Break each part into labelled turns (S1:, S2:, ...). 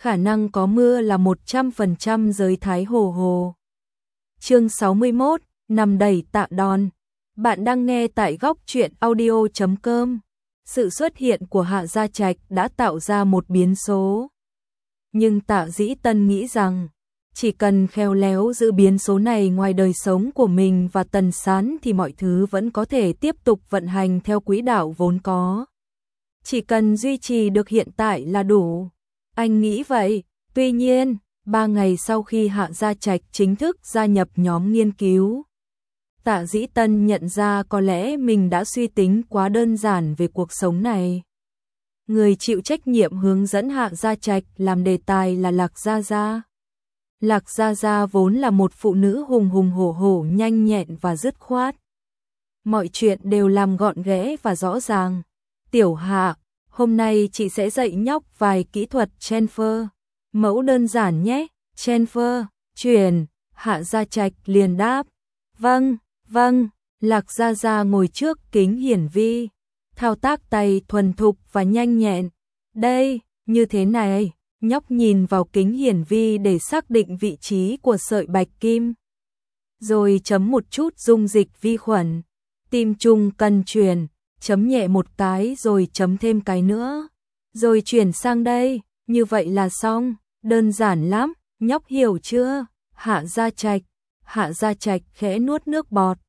S1: khả năng có mưa là 100% giới Thái Hồ Hồ. Chương 61, nằm đẩy tạ đòn. Bạn đang nghe tại góc truyện audio.com. Sự xuất hiện của Hạ Gia Trạch đã tạo ra một biến số. Nhưng Tạ Dĩ Tân nghĩ rằng, chỉ cần khéo léo giữ biến số này ngoài đời sống của mình và Tần Sán thì mọi thứ vẫn có thể tiếp tục vận hành theo quỹ đạo vốn có. Chỉ cần duy trì được hiện tại là đủ. Anh nghĩ vậy. Tuy nhiên, 3 ngày sau khi Hạ Gia Trạch chính thức gia nhập nhóm nghiên cứu, Tạ Dĩ Tân nhận ra có lẽ mình đã suy tính quá đơn giản về cuộc sống này. Người chịu trách nhiệm hướng dẫn Hạ Gia Trạch làm đề tài là Lạc Gia Gia. Lạc Gia Gia vốn là một phụ nữ hùng hùng hổ hổ, nhanh nhẹn và dứt khoát. Mọi chuyện đều làm gọn ghẽ và rõ ràng. Tiểu Hạ, hôm nay chị sẽ dạy nhóc vài kỹ thuật transfer. Mẫu đơn giản nhé. Transfer, chuyển. Hạ Gia Trạch liền đáp. Vâng, vâng. Lạc Gia Gia ngồi trước kính hiển vi, thao tác tay thuần thục và nhanh nhẹn. Đây, như thế này. Nhóc nhìn vào kính hiển vi để xác định vị trí của sợi bạch kim. Rồi chấm một chút dung dịch vi khuẩn. Tim trung cần chuyển, chấm nhẹ một cái rồi chấm thêm cái nữa. Rồi chuyển sang đây, như vậy là xong. Đơn giản lắm, nhóc hiểu chưa? Hạ Gia Trạch khẽ nuốt nước bọt.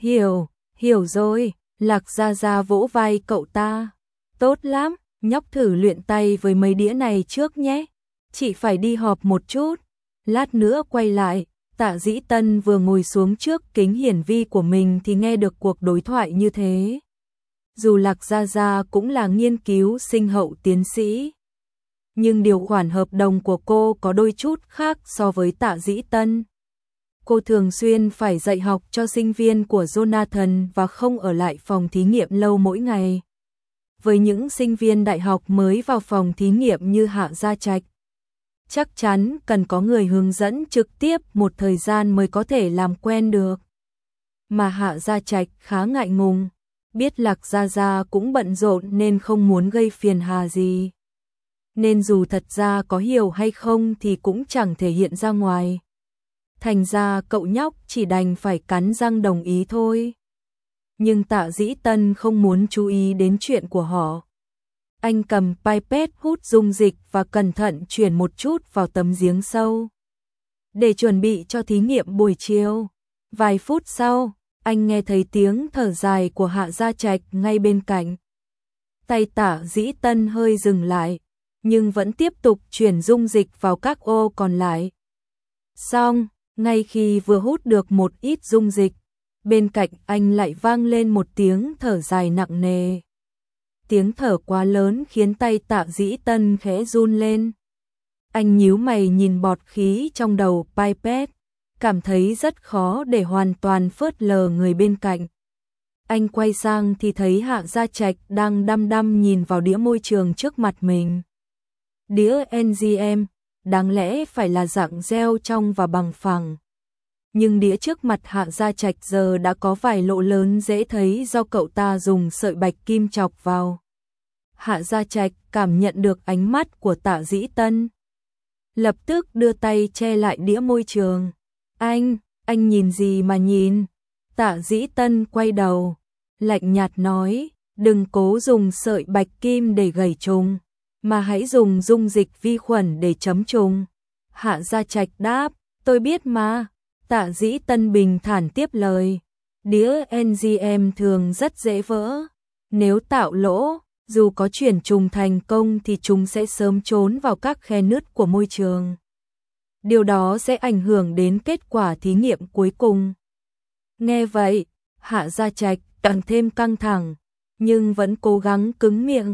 S1: Hiểu rồi. Lạc Gia Gia vỗ vai cậu ta. Tốt lắm, nhóc thử luyện tay với mấy đĩa này trước nhé. Chị phải đi họp một chút. Lát nữa quay lại. Tạ Dĩ Tân vừa ngồi xuống trước kính hiển vi của mình thì nghe được cuộc đối thoại như thế. Dù Lạc Gia Gia cũng là nghiên cứu sinh hậu tiến sĩ, nhưng điều khoản hợp đồng của cô có đôi chút khác so với Tạ Dĩ Tân. Cô thường xuyên phải dạy học cho sinh viên của Jonathan và không ở lại phòng thí nghiệm lâu mỗi ngày. Với những sinh viên đại học mới vào phòng thí nghiệm như Hạ Gia Trạch, chắc chắn cần có người hướng dẫn trực tiếp một thời gian mới có thể làm quen được. Mà Hạ Gia Trạch khá ngại ngùng, biết Lạc Gia Gia cũng bận rộn nên không muốn gây phiền hà gì. Nên dù thật ra có hiểu hay không thì cũng chẳng thể hiện ra ngoài. Thành ra cậu nhóc chỉ đành phải cắn răng đồng ý thôi. Nhưng Tạ Dĩ Tân không muốn chú ý đến chuyện của họ. Anh cầm pipette hút dung dịch và cẩn thận chuyển một chút vào tấm giếng sâu, để chuẩn bị cho thí nghiệm buổi chiều. Vài phút sau, anh nghe thấy tiếng thở dài của Hạ Gia Trạch ngay bên cạnh. Tay Tạ Dĩ Tân hơi dừng lại, nhưng vẫn tiếp tục chuyển dung dịch vào các ô còn lại. Xong, ngay khi vừa hút được một ít dung dịch, bên cạnh anh lại vang lên một tiếng thở dài nặng nề. Tiếng thở quá lớn khiến tay Tạ Dĩ Tân khẽ run lên. Anh nhíu mày nhìn bọt khí trong đầu pipette, cảm thấy rất khó để hoàn toàn phớt lờ người bên cạnh. Anh quay sang thì thấy Hạ Gia Trạch đang đăm đăm nhìn vào đĩa môi trường trước mặt mình. Đĩa NGM, đáng lẽ phải là dạng gel trong và bằng phẳng. Nhưng đĩa trước mặt Hạ Gia Trạch giờ đã có vài lỗ lớn dễ thấy do cậu ta dùng sợi bạch kim chọc vào. Hạ Gia Trạch cảm nhận được ánh mắt của Tạ Dĩ Tân, lập tức đưa tay che lại đĩa môi trường. Anh nhìn gì mà nhìn? Tạ Dĩ Tân quay đầu, lạnh nhạt nói, đừng cố dùng sợi bạch kim để gẩy trùng, mà hãy dùng dung dịch vi khuẩn để chấm trùng. Hạ Gia Trạch đáp, tôi biết mà. Tạ Dĩ Tân bình thản tiếp lời, đĩa NGM thường rất dễ vỡ. Nếu tạo lỗ, dù có chuyển trùng thành công thì chúng sẽ sớm trốn vào các khe nứt của môi trường. Điều đó sẽ ảnh hưởng đến kết quả thí nghiệm cuối cùng. Nghe vậy, Hạ Gia Trạch càng thêm căng thẳng, nhưng vẫn cố gắng cứng miệng.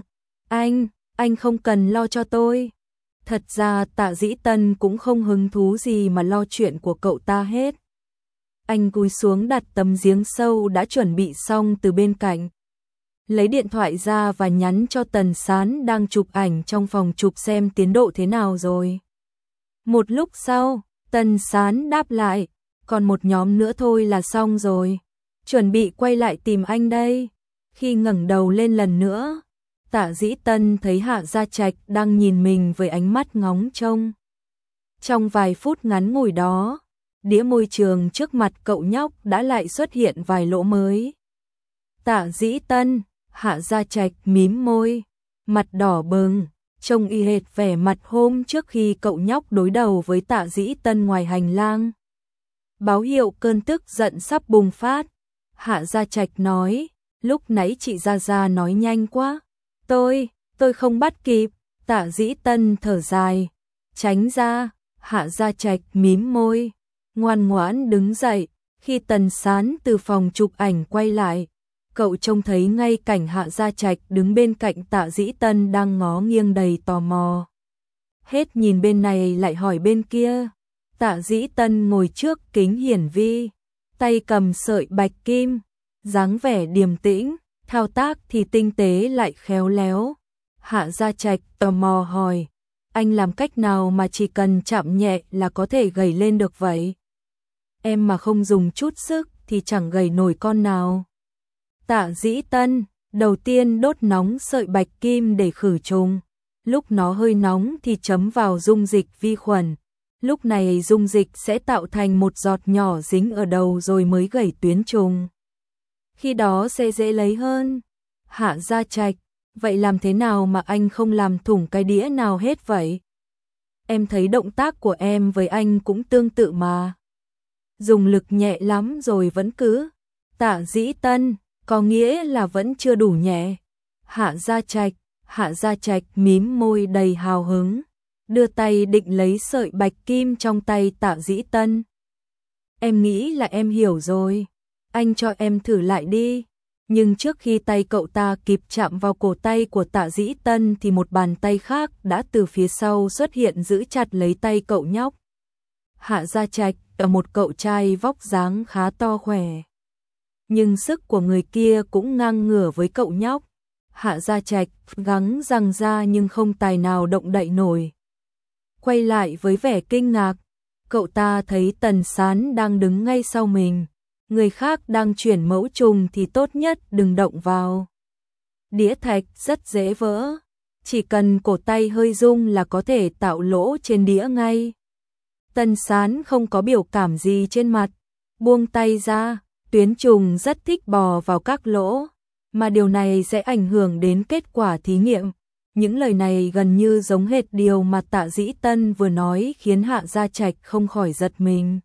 S1: Anh không cần lo cho tôi. Thật ra Tạ Dĩ Tân cũng không hứng thú gì mà lo chuyện của cậu ta hết. Anh cúi xuống đặt tấm giếng sâu đã chuẩn bị xong từ bên cạnh, lấy điện thoại ra và nhắn cho Tần Sán đang chụp ảnh trong phòng chụp xem tiến độ thế nào rồi. Một lúc sau, Tần Sán đáp lại, còn một nhóm nữa thôi là xong rồi. Chuẩn bị quay lại tìm anh đây. Khi ngẩng đầu lên lần nữa, Tạ Dĩ Tân thấy Hạ Gia Trạch đang nhìn mình với ánh mắt ngóng trông. Trong vài phút ngắn ngủi đó, đĩa môi trường trước mặt cậu nhóc đã lại xuất hiện vài lỗ mới. Tạ Dĩ Tân, Hạ Gia Trạch mím môi, mặt đỏ bừng, trông y hệt vẻ mặt hôm trước khi cậu nhóc đối đầu với Tạ Dĩ Tân ngoài hành lang. Báo hiệu cơn tức giận sắp bùng phát. Hạ Gia Trạch nói, lúc nãy chị Gia Gia nói nhanh quá. Tôi không bắt kịp. Tạ Dĩ Tân thở dài, tránh ra. Hạ Gia Trạch mím môi, ngoan ngoãn đứng dậy. Khi Tần Sán từ phòng chụp ảnh quay lại, cậu trông thấy ngay cảnh Hạ Gia Trạch đứng bên cạnh Tạ Dĩ Tân đang ngó nghiêng đầy tò mò. Hết nhìn bên này lại hỏi bên kia. Tạ Dĩ Tân ngồi trước kính hiển vi, tay cầm sợi bạch kim, dáng vẻ điềm tĩnh, thao tác thì tinh tế lại khéo léo. Hạ Gia Trạch tò mò hỏi, anh làm cách nào mà chỉ cần chạm nhẹ là có thể gầy lên được vậy? Em mà không dùng chút sức thì chẳng gầy nổi con nào. Tạ Dĩ Tân, đầu tiên đốt nóng sợi bạch kim để khử trùng. Lúc nó hơi nóng thì chấm vào dung dịch vi khuẩn. Lúc này dung dịch sẽ tạo thành một giọt nhỏ dính ở đầu rồi mới gẩy tuyến trùng. Khi đó sẽ dễ lấy hơn. Hạ Gia Trạch, vậy làm thế nào mà anh không làm thủng cái đĩa nào hết vậy? Em thấy động tác của em với anh cũng tương tự mà. Dùng lực nhẹ lắm rồi vẫn cứ. Tạ Dĩ Tân, có nghĩa là vẫn chưa đủ nhẹ. Hạ Gia Trạch mím môi đầy hào hứng, đưa tay định lấy sợi bạch kim trong tay Tạ Dĩ Tân. Em nghĩ là em hiểu rồi, anh cho em thử lại đi. Nhưng trước khi tay cậu ta kịp chạm vào cổ tay của Tạ Dĩ Tân thì một bàn tay khác đã từ phía sau xuất hiện giữ chặt lấy tay cậu nhóc. Hạ Gia Trạch là một cậu trai vóc dáng khá to khỏe, nhưng sức của người kia cũng ngang ngửa với cậu nhóc. Hạ Gia Trạch gắng răng ra nhưng không tài nào động đậy nổi. Quay lại với vẻ kinh ngạc, cậu ta thấy Tần Sán đang đứng ngay sau mình. Người khác đang chuyển mẫu trùng thì tốt nhất đừng động vào. Đĩa thạch rất dễ vỡ, chỉ cần cổ tay hơi rung là có thể tạo lỗ trên đĩa ngay. Tần Sán không có biểu cảm gì trên mặt, buông tay ra, tuyến trùng rất thích bò vào các lỗ, mà điều này sẽ ảnh hưởng đến kết quả thí nghiệm. Những lời này gần như giống hệt điều mà Tạ Dĩ Tân vừa nói khiến Hạ Gia Trạch không khỏi giật mình.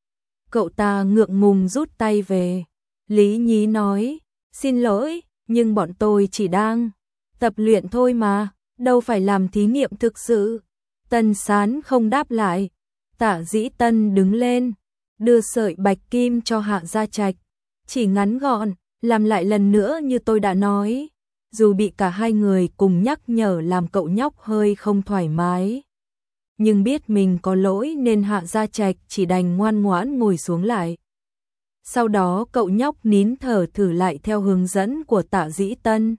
S1: Cậu ta ngượng ngùng rút tay về. Lý Nhí nói, xin lỗi, nhưng bọn tôi chỉ đang tập luyện thôi mà, đâu phải làm thí nghiệm thực sự. Tần Sán không đáp lại. Tạ Dĩ Tân đứng lên, đưa sợi bạch kim cho Hạ Gia Trạch. Chỉ ngắn gọn, làm lại lần nữa như tôi đã nói. Dù bị cả hai người cùng nhắc nhở làm cậu nhóc hơi không thoải mái, nhưng biết mình có lỗi nên Hạ Gia Trạch chỉ đành ngoan ngoãn ngồi xuống lại. Sau đó cậu nhóc nín thở thử lại theo hướng dẫn của Tạ Dĩ Tân.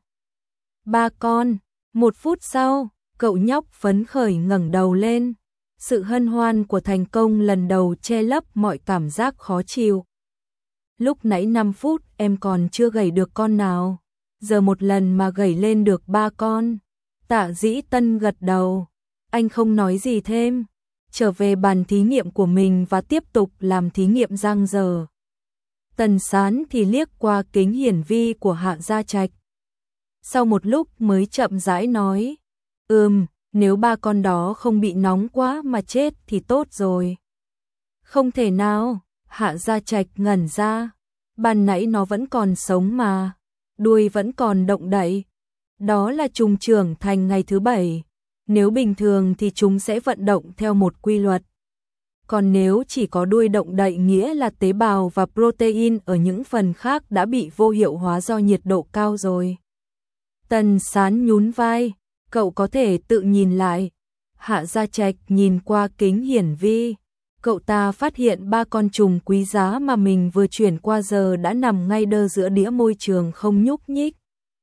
S1: Ba con. Một phút sau, cậu nhóc phấn khởi ngẩng đầu lên. Sự hân hoan của thành công lần đầu che lấp mọi cảm giác khó chịu. Lúc nãy 5 phút em còn chưa gẩy được con nào, giờ một lần mà gẩy lên được 3 con. Tạ Dĩ Tân gật đầu. Anh không nói gì thêm, trở về bàn thí nghiệm của mình và tiếp tục làm thí nghiệm giang dở. Tần Sán thì liếc qua kính hiển vi của Hạ Gia Trạch. Sau một lúc mới chậm rãi nói, nếu 3 con đó không bị nóng quá mà chết thì tốt rồi. Không thể nào, Hạ Gia Trạch ngẩn ra, ban nãy nó vẫn còn sống mà, đuôi vẫn còn động đậy. Đó là trùng trưởng thành ngày thứ 7. Nếu bình thường thì chúng sẽ vận động theo một quy luật. Còn nếu chỉ có đuôi động đậy nghĩa là tế bào và protein ở những phần khác đã bị vô hiệu hóa do nhiệt độ cao rồi. Tần Sán nhún vai, cậu có thể tự nhìn lại. Hạ Gia Trạch nhìn qua kính hiển vi. Cậu ta phát hiện 3 con trùng quý giá mà mình vừa chuyển qua giờ đã nằm ngay đơ giữa đĩa môi trường không nhúc nhích.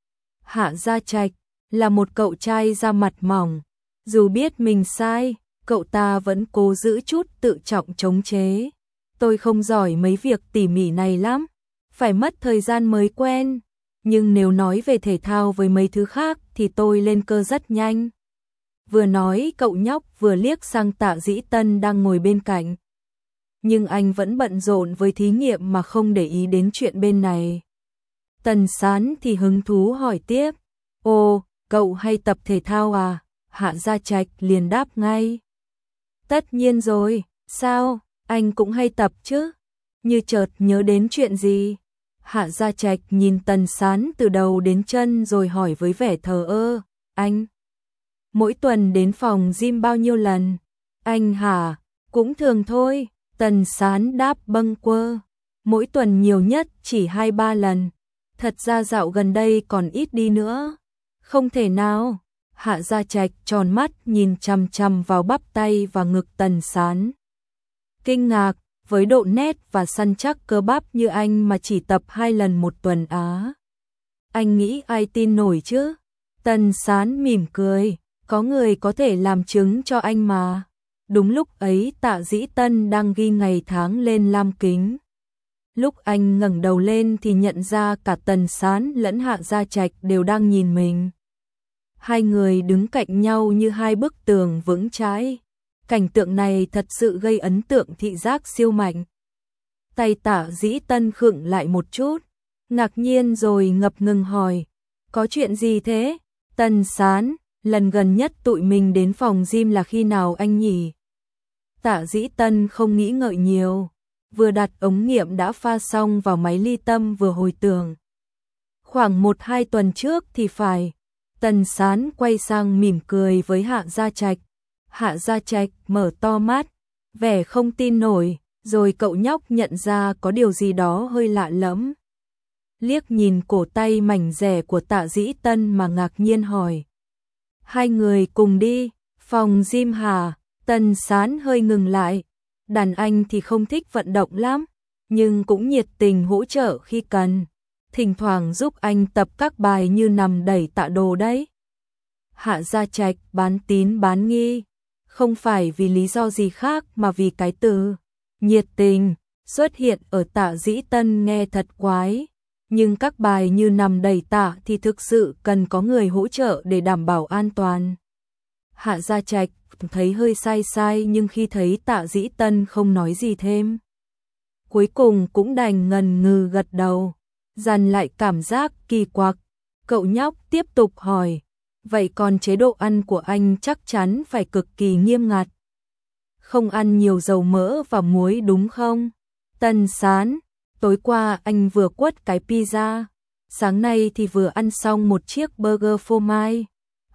S1: Hạ Gia Trạch là một cậu trai da mặt mỏng. Dù biết mình sai, cậu ta vẫn cố giữ chút tự trọng chống chế. Tôi không giỏi mấy việc tỉ mỉ này lắm, phải mất thời gian mới quen. Nhưng nếu nói về thể thao với mấy thứ khác thì tôi lên cơ rất nhanh. Vừa nói cậu nhóc vừa liếc sang Tạ Dĩ Tân đang ngồi bên cạnh. Nhưng anh vẫn bận rộn với thí nghiệm mà không để ý đến chuyện bên này. Tần Sán thì hứng thú hỏi tiếp. Ồ, cậu hay tập thể thao à? Hạ Gia Trạch liền đáp ngay. Tất nhiên rồi, sao, anh cũng hay tập chứ? Như chợt nhớ đến chuyện gì? Hạ Gia Trạch nhìn Tần Sán từ đầu đến chân rồi hỏi với vẻ thờ ơ. Anh mỗi tuần đến phòng gym bao nhiêu lần? Anh hả? Cũng thường thôi. Tần Sán đáp bâng quơ. Mỗi tuần nhiều nhất chỉ 2-3 lần. Thật ra dạo gần đây còn ít đi nữa. Không thể nào. Hạ Gia Trạch tròn mắt nhìn chằm chằm vào bắp tay và ngực Tần Sán. Kinh ngạc, với độ nét và săn chắc cơ bắp như anh mà chỉ tập 2 lần một tuần á. Anh nghĩ ai tin nổi chứ? Tần Sán mỉm cười, có người có thể làm chứng cho anh mà. Đúng lúc ấy Tạ Dĩ Tân đang ghi ngày tháng lên lam kính. Lúc anh ngẩng đầu lên thì nhận ra cả Tần Sán lẫn Hạ Gia Trạch đều đang nhìn mình. Hai người đứng cạnh nhau như hai bức tường vững chãi. Cảnh tượng này thật sự gây ấn tượng thị giác siêu mạnh. Tay Tạ Dĩ Tân khựng lại một chút, ngạc nhiên rồi ngập ngừng hỏi. Có chuyện gì thế? Tần Sán, lần gần nhất tụi mình đến phòng gym là khi nào anh nhỉ? Tạ Dĩ Tân không nghĩ ngợi nhiều, vừa đặt ống nghiệm đã pha xong vào máy ly tâm vừa hồi tưởng. Khoảng 1-2 tuần trước thì phải. Tần Sán quay sang mỉm cười với Hạ Gia Trạch. Hạ Gia Trạch mở to mắt, vẻ không tin nổi, rồi cậu nhóc nhận ra có điều gì đó hơi lạ lẫm. Liếc nhìn cổ tay mảnh dẻ của Tạ Dĩ Tân mà ngạc nhiên hỏi. Hai người cùng đi, phòng gym hả? Tần Sán hơi ngừng lại. Đàn anh thì không thích vận động lắm, nhưng cũng nhiệt tình hỗ trợ khi cần. Thỉnh thoảng giúp anh tập các bài như nằm đẩy tạ đồ đấy. Hạ Gia Trạch bán tín bán nghi. Không phải vì lý do gì khác mà vì cái từ nhiệt tình xuất hiện ở Tạ Dĩ Tân nghe thật quái. Nhưng các bài như nằm đẩy tạ thì thực sự cần có người hỗ trợ để đảm bảo an toàn. Hạ Gia Trạch thấy hơi sai nhưng khi thấy Tạ Dĩ Tân không nói gì thêm, cuối cùng cũng đành ngần ngừ gật đầu, dằn lại cảm giác kỳ quặc. Cậu nhóc tiếp tục hỏi, vậy còn chế độ ăn của anh chắc chắn phải cực kỳ nghiêm ngặt. Không ăn nhiều dầu mỡ và muối đúng không? Tần Sán, tối qua anh vừa quất cái pizza, sáng nay thì vừa ăn xong một chiếc burger phô mai.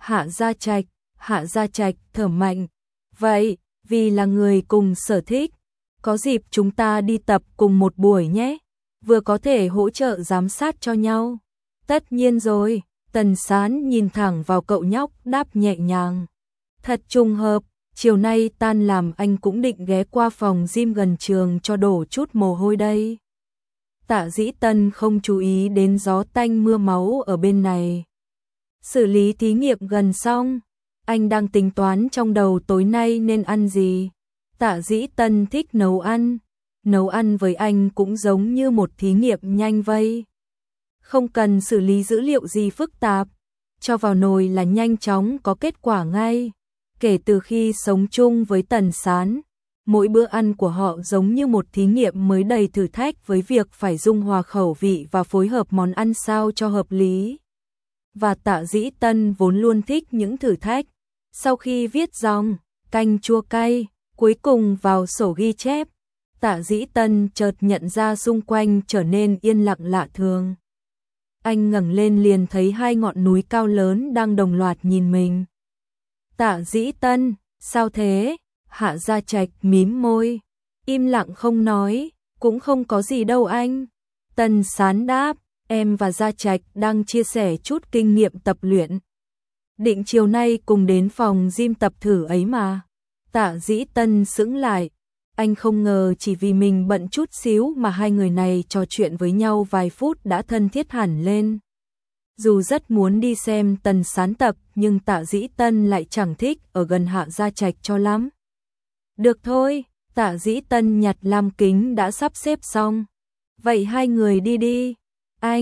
S1: Hạ Gia Trạch thở mạnh. Vậy, vì là người cùng sở thích, có dịp chúng ta đi tập cùng một buổi nhé, vừa có thể hỗ trợ giám sát cho nhau. Tất nhiên rồi, Tần Sán nhìn thẳng vào cậu nhóc đáp nhẹ nhàng. Thật trùng hợp, chiều nay tan làm anh cũng định ghé qua phòng gym gần trường cho đổ chút mồ hôi đây. Tạ Dĩ Tân không chú ý đến gió tanh mưa máu ở bên này. Xử lý thí nghiệm gần xong, anh đang tính toán trong đầu tối nay nên ăn gì. Tạ Dĩ Tân thích nấu ăn với anh cũng giống như một thí nghiệm nhanh vây. Không cần xử lý dữ liệu gì phức tạp, cho vào nồi là nhanh chóng có kết quả ngay. Kể từ khi sống chung với Tần Sán, mỗi bữa ăn của họ giống như một thí nghiệm mới đầy thử thách với việc phải dung hòa khẩu vị và phối hợp món ăn sao cho hợp lý. Và Tạ Dĩ Tân vốn luôn thích những thử thách. Sau khi viết dòng canh chua cay cuối cùng vào sổ ghi chép, Tạ Dĩ Tân chợt nhận ra xung quanh trở nên yên lặng lạ thường. Anh ngẩng lên liền thấy hai ngọn núi cao lớn đang đồng loạt nhìn mình. Tạ Dĩ Tân, sao thế? Hạ Gia Trạch mím môi, im lặng không nói. Cũng không có gì đâu anh. Tần Sán đáp, em và Gia Trạch đang chia sẻ chút kinh nghiệm tập luyện. Định chiều nay cùng đến phòng gym tập thử ấy mà. Tạ Dĩ Tân sững lại. Anh không ngờ chỉ vì mình bận chút xíu mà hai người này trò chuyện với nhau vài phút đã thân thiết hẳn lên. Dù rất muốn đi xem Tần Sán tập nhưng Tạ Dĩ Tân lại chẳng thích ở gần Hạ Gia Trạch cho lắm. Được thôi, Tạ Dĩ Tân nhặt lam kính đã sắp xếp xong. Vậy hai người đi đi. Anh,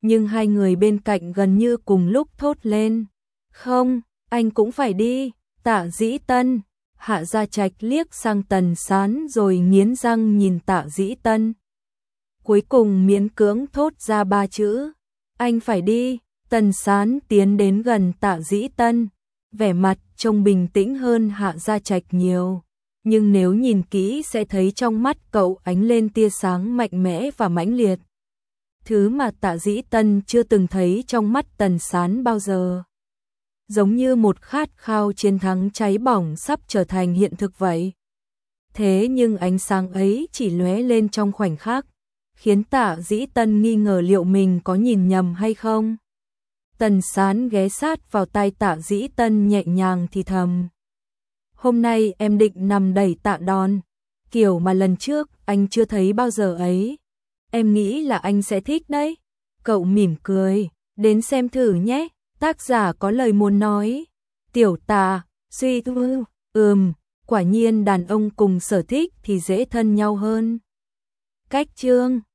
S1: nhưng hai người bên cạnh gần như cùng lúc thốt lên. Không, anh cũng phải đi. Tạ Dĩ Tân. Hạ Gia Trạch liếc sang Tần Sán rồi nghiến răng nhìn Tạ Dĩ Tân. Cuối cùng miễn cưỡng thốt ra ba chữ. Anh phải đi. Tần Sán tiến đến gần Tạ Dĩ Tân. Vẻ mặt trông bình tĩnh hơn Hạ Gia Trạch nhiều. Nhưng nếu nhìn kỹ sẽ thấy trong mắt cậu ánh lên tia sáng mạnh mẽ và mãnh liệt. Thứ mà Tạ Dĩ Tân chưa từng thấy trong mắt Tần Sán bao giờ. Giống như một khát khao chiến thắng cháy bỏng sắp trở thành hiện thực vậy. Thế nhưng ánh sáng ấy chỉ lóe lên trong khoảnh khắc, khiến Tạ Dĩ Tân nghi ngờ liệu mình có nhìn nhầm hay không. Tần Sán ghé sát vào tai Tạ Dĩ Tân nhẹ nhàng thì thầm. Hôm nay em định nằm đẩy Tạ Đòn, kiểu mà lần trước anh chưa thấy bao giờ ấy. Em nghĩ là anh sẽ thích đấy. Cậu mỉm cười, đến xem thử nhé. Tác giả có lời muốn nói. Tiểu Tạ, suy tư, quả nhiên đàn ông cùng sở thích thì dễ thân nhau hơn. Cách chương